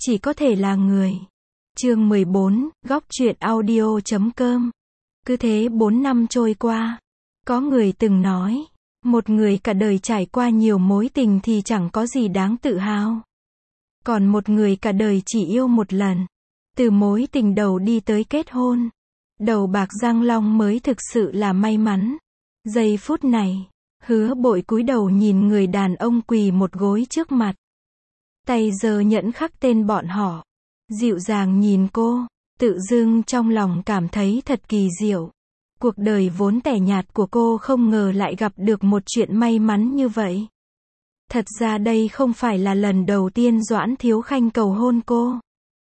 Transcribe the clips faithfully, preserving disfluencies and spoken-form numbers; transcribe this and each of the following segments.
chỉ có thể là người. Chương mười bốn, góc truyện audio chấm com. Cứ thế bốn năm trôi qua. Có người từng nói, một người cả đời trải qua nhiều mối tình thì chẳng có gì đáng tự hào. Còn một người cả đời chỉ yêu một lần. Từ mối tình đầu đi tới kết hôn. Đầu bạc răng long mới thực sự là may mắn. Giây phút này, Hứa Bội cúi đầu nhìn người đàn ông quỳ một gối trước mặt. Tay giơ nhẫn khắc tên bọn họ. Dịu dàng nhìn cô, tự dưng trong lòng cảm thấy thật kỳ diệu. Cuộc đời vốn tẻ nhạt của cô không ngờ lại gặp được một chuyện may mắn như vậy. Thật ra đây không phải là lần đầu tiên Doãn Thiếu Khanh cầu hôn cô.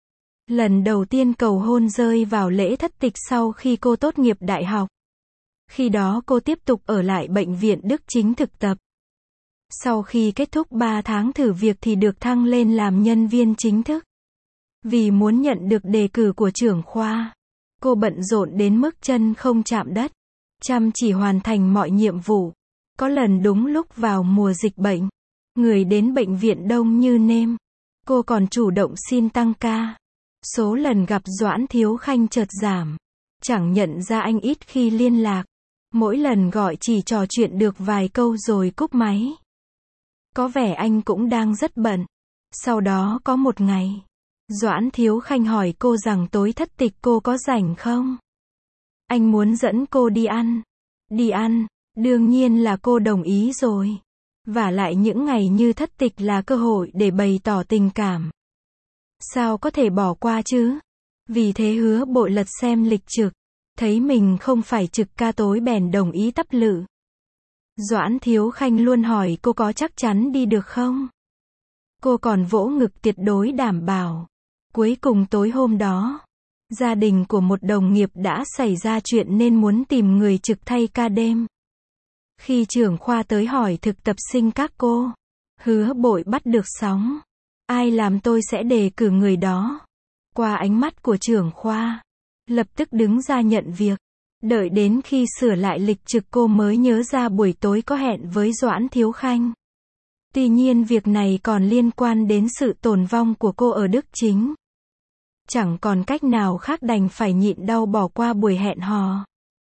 Lần đầu tiên cầu hôn rơi vào lễ thất tịch sau khi cô tốt nghiệp đại học. Khi đó cô tiếp tục ở lại bệnh viện Đức Chính thực tập. Sau khi kết thúc ba tháng thử việc thì được thăng lên làm nhân viên chính thức. Vì muốn nhận được đề cử của trưởng khoa, cô bận rộn đến mức chân không chạm đất, chăm chỉ hoàn thành mọi nhiệm vụ. Có lần đúng lúc vào mùa dịch bệnh, người đến bệnh viện đông như nêm. Cô còn chủ động xin tăng ca. Số lần gặp Doãn Thiếu Khanh chợt giảm. Chẳng nhận ra anh ít khi liên lạc. Mỗi lần gọi chỉ trò chuyện được vài câu rồi cúp máy. Có vẻ anh cũng đang rất bận. Sau đó có một ngày, Doãn Thiếu Khanh hỏi cô rằng tối thất tịch cô có rảnh không? Anh muốn dẫn cô đi ăn. Đi ăn, đương nhiên là cô đồng ý rồi. Vả lại những ngày như thất tịch là cơ hội để bày tỏ tình cảm. Sao có thể bỏ qua chứ? Vì thế Hứa Bội lật xem lịch trực. Thấy mình không phải trực ca tối bèn đồng ý tắp lự. Doãn Thiếu Khanh luôn hỏi cô có chắc chắn đi được không? Cô còn vỗ ngực tuyệt đối đảm bảo. Cuối cùng tối hôm đó, gia đình của một đồng nghiệp đã xảy ra chuyện nên muốn tìm người trực thay ca đêm. Khi trưởng khoa tới hỏi thực tập sinh các cô, Hứa Bội bắt được sóng. Ai làm tôi sẽ đề cử người đó. Qua ánh mắt của trưởng khoa, lập tức đứng ra nhận việc. Đợi đến khi sửa lại lịch trực cô mới nhớ ra buổi tối có hẹn với Doãn Thiếu Khanh. Tuy nhiên việc này còn liên quan đến sự tồn vong của cô ở Đức Chính. Chẳng còn cách nào khác đành phải nhịn đau bỏ qua buổi hẹn hò.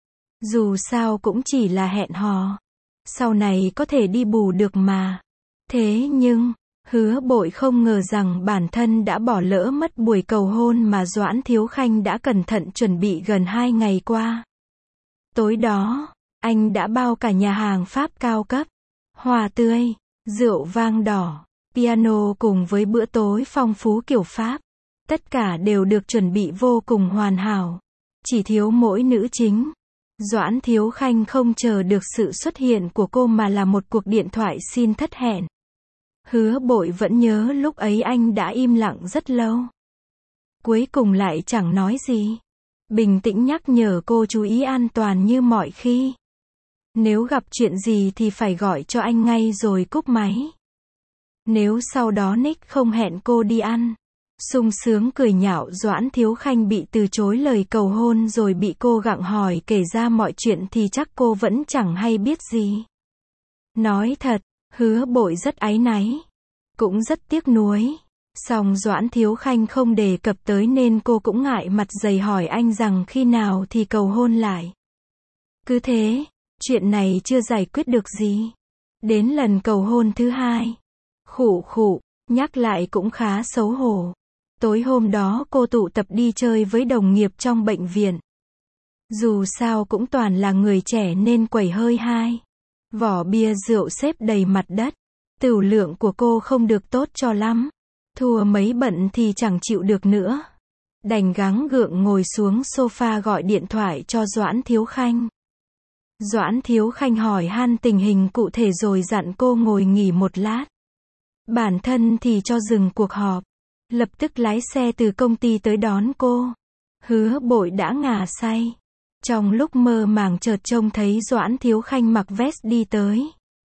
Dù sao cũng chỉ là hẹn hò. Sau này có thể đi bù được mà. Thế nhưng, Hứa Bội không ngờ rằng bản thân đã bỏ lỡ mất buổi cầu hôn mà Doãn Thiếu Khanh đã cẩn thận chuẩn bị gần hai ngày qua. Tối đó, anh đã bao cả nhà hàng Pháp cao cấp, hoa tươi, rượu vang đỏ, piano cùng với bữa tối phong phú kiểu Pháp. Tất cả đều được chuẩn bị vô cùng hoàn hảo. Chỉ thiếu mỗi nữ chính. Doãn Thiếu Khanh không chờ được sự xuất hiện của cô mà là một cuộc điện thoại xin thất hẹn. Hứa Bội vẫn nhớ lúc ấy anh đã im lặng rất lâu. Cuối cùng lại chẳng nói gì. Bình tĩnh nhắc nhở cô chú ý an toàn như mọi khi. Nếu gặp chuyện gì thì phải gọi cho anh ngay rồi cúp máy. Nếu sau đó Nick không hẹn cô đi ăn. Sung sướng cười nhạo Doãn Thiếu Khanh bị từ chối lời cầu hôn rồi bị cô gặng hỏi kể ra mọi chuyện thì chắc cô vẫn chẳng hay biết gì. Nói thật, Hứa Bội rất áy náy. Cũng rất tiếc nuối. Song Doãn Thiếu Khanh không đề cập tới nên cô cũng ngại mặt dày hỏi anh rằng khi nào thì cầu hôn lại. Cứ thế, chuyện này chưa giải quyết được gì. Đến lần cầu hôn thứ hai. Khụ khụ, nhắc lại cũng khá xấu hổ. Tối hôm đó cô tụ tập đi chơi với đồng nghiệp trong bệnh viện. Dù sao cũng toàn là người trẻ nên quẩy hơi hai. Vỏ bia rượu xếp đầy mặt đất. Tửu lượng của cô không được tốt cho lắm. Thua mấy bận thì chẳng chịu được nữa. Đành gắng gượng ngồi xuống sofa gọi điện thoại cho Doãn Thiếu Khanh. Doãn Thiếu Khanh hỏi han tình hình cụ thể rồi dặn cô ngồi nghỉ một lát. Bản thân thì cho dừng cuộc họp. Lập tức lái xe từ công ty tới đón cô. Hứa Bội đã ngà say. Trong lúc mơ màng chợt trông thấy Doãn Thiếu Khanh mặc vest đi tới.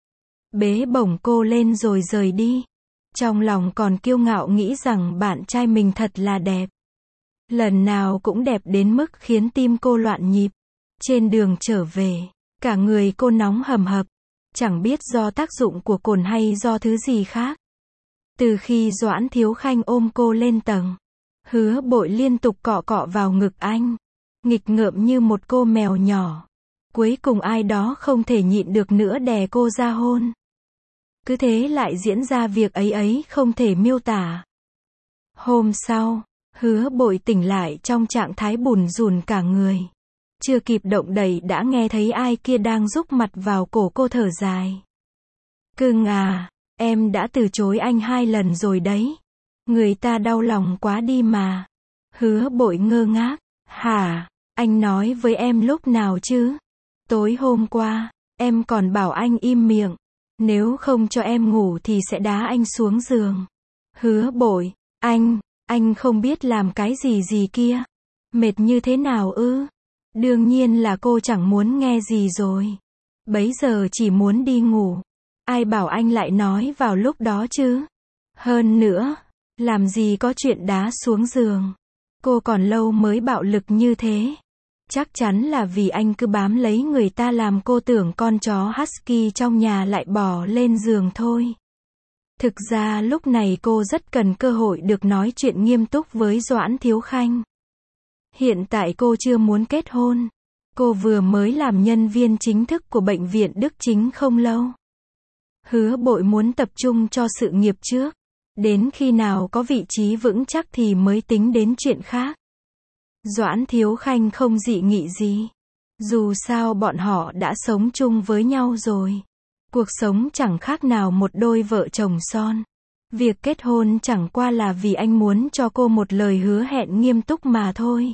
Bế bổng cô lên rồi rời đi. Trong lòng còn kiêu ngạo nghĩ rằng bạn trai mình thật là đẹp. Lần nào cũng đẹp đến mức khiến tim cô loạn nhịp. Trên đường trở về, cả người cô nóng hầm hập. Chẳng biết do tác dụng của cồn hay do thứ gì khác. Từ khi Doãn Thiếu Khanh ôm cô lên tầng, Hứa Bội liên tục cọ cọ vào ngực anh, nghịch ngợm như một cô mèo nhỏ. Cuối cùng ai đó không thể nhịn được nữa đè cô ra hôn. Cứ thế lại diễn ra việc ấy ấy không thể miêu tả. Hôm sau, Hứa Bội tỉnh lại trong trạng thái bủn rủn cả người. Chưa kịp động đậy đã nghe thấy ai kia đang rúc mặt vào cổ cô thở dài. Cưng à, em đã từ chối anh hai lần rồi đấy. Người ta đau lòng quá đi mà. Hứa Bội ngơ ngác. Hả, anh nói với em lúc nào chứ? Tối hôm qua, em còn bảo anh im miệng. Nếu không cho em ngủ thì sẽ đá anh xuống giường. Hứa Bội, anh, anh không biết làm cái gì gì kia. Mệt như thế nào ư? Đương nhiên là cô chẳng muốn nghe gì rồi. Bấy giờ chỉ muốn đi ngủ. Ai bảo anh lại nói vào lúc đó chứ? Hơn nữa, làm gì có chuyện đá xuống giường. Cô còn lâu mới bạo lực như thế. Chắc chắn là vì anh cứ bám lấy người ta làm cô tưởng con chó husky trong nhà lại bò lên giường thôi. Thực ra lúc này cô rất cần cơ hội được nói chuyện nghiêm túc với Doãn Thiếu Khanh. Hiện tại cô chưa muốn kết hôn. Cô vừa mới làm nhân viên chính thức của bệnh viện Đức Chính không lâu. Hứa Bội muốn tập trung cho sự nghiệp trước. Đến khi nào có vị trí vững chắc thì mới tính đến chuyện khác. Doãn Thiếu Khanh không dị nghị gì. Dù sao bọn họ đã sống chung với nhau rồi. Cuộc sống chẳng khác nào một đôi vợ chồng son. Việc kết hôn chẳng qua là vì anh muốn cho cô một lời hứa hẹn nghiêm túc mà thôi.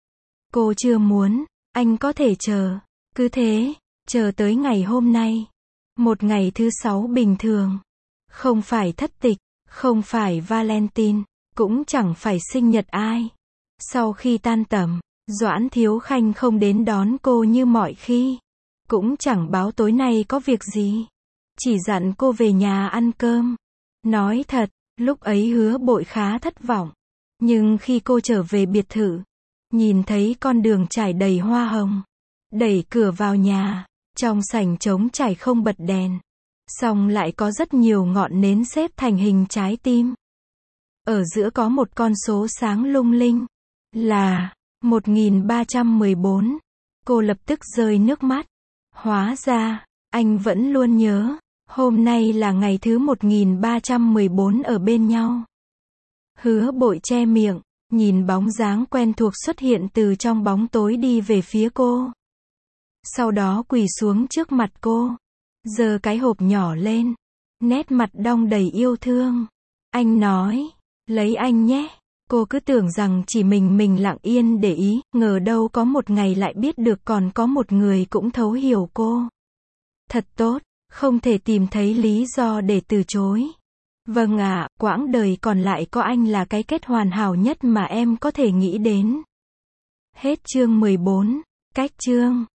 Cô chưa muốn, anh có thể chờ. Cứ thế, chờ tới ngày hôm nay. Một ngày thứ sáu bình thường. Không phải thất tịch, không phải Valentine, cũng chẳng phải sinh nhật ai. Sau khi tan tầm, Doãn Thiếu Khanh không đến đón cô như mọi khi. Cũng chẳng báo tối nay có việc gì. Chỉ dặn cô về nhà ăn cơm. Nói thật, lúc ấy Hứa Bội khá thất vọng. Nhưng khi cô trở về biệt thự, nhìn thấy con đường trải đầy hoa hồng, đẩy cửa vào nhà, trong sảnh trống trải không bật đèn. Xong lại có rất nhiều ngọn nến xếp thành hình trái tim. Ở giữa có một con số sáng lung linh. Là một nghìn ba trăm mười bốn. Cô lập tức rơi nước mắt. Hóa ra, anh vẫn luôn nhớ. Hôm nay là ngày thứ một nghìn ba trăm mười bốn ở bên nhau. Hứa Bội che miệng, nhìn bóng dáng quen thuộc xuất hiện từ trong bóng tối đi về phía cô. Sau đó quỳ xuống trước mặt cô, giơ cái hộp nhỏ lên, nét mặt đong đầy yêu thương. Anh nói, lấy anh nhé. Cô cứ tưởng rằng chỉ mình mình lặng yên để ý, ngờ đâu có một ngày lại biết được còn có một người cũng thấu hiểu cô. Thật tốt, không thể tìm thấy lý do để từ chối. Vâng ạ, quãng đời còn lại có anh là cái kết hoàn hảo nhất mà em có thể nghĩ đến. Hết chương mười bốn. Cách chương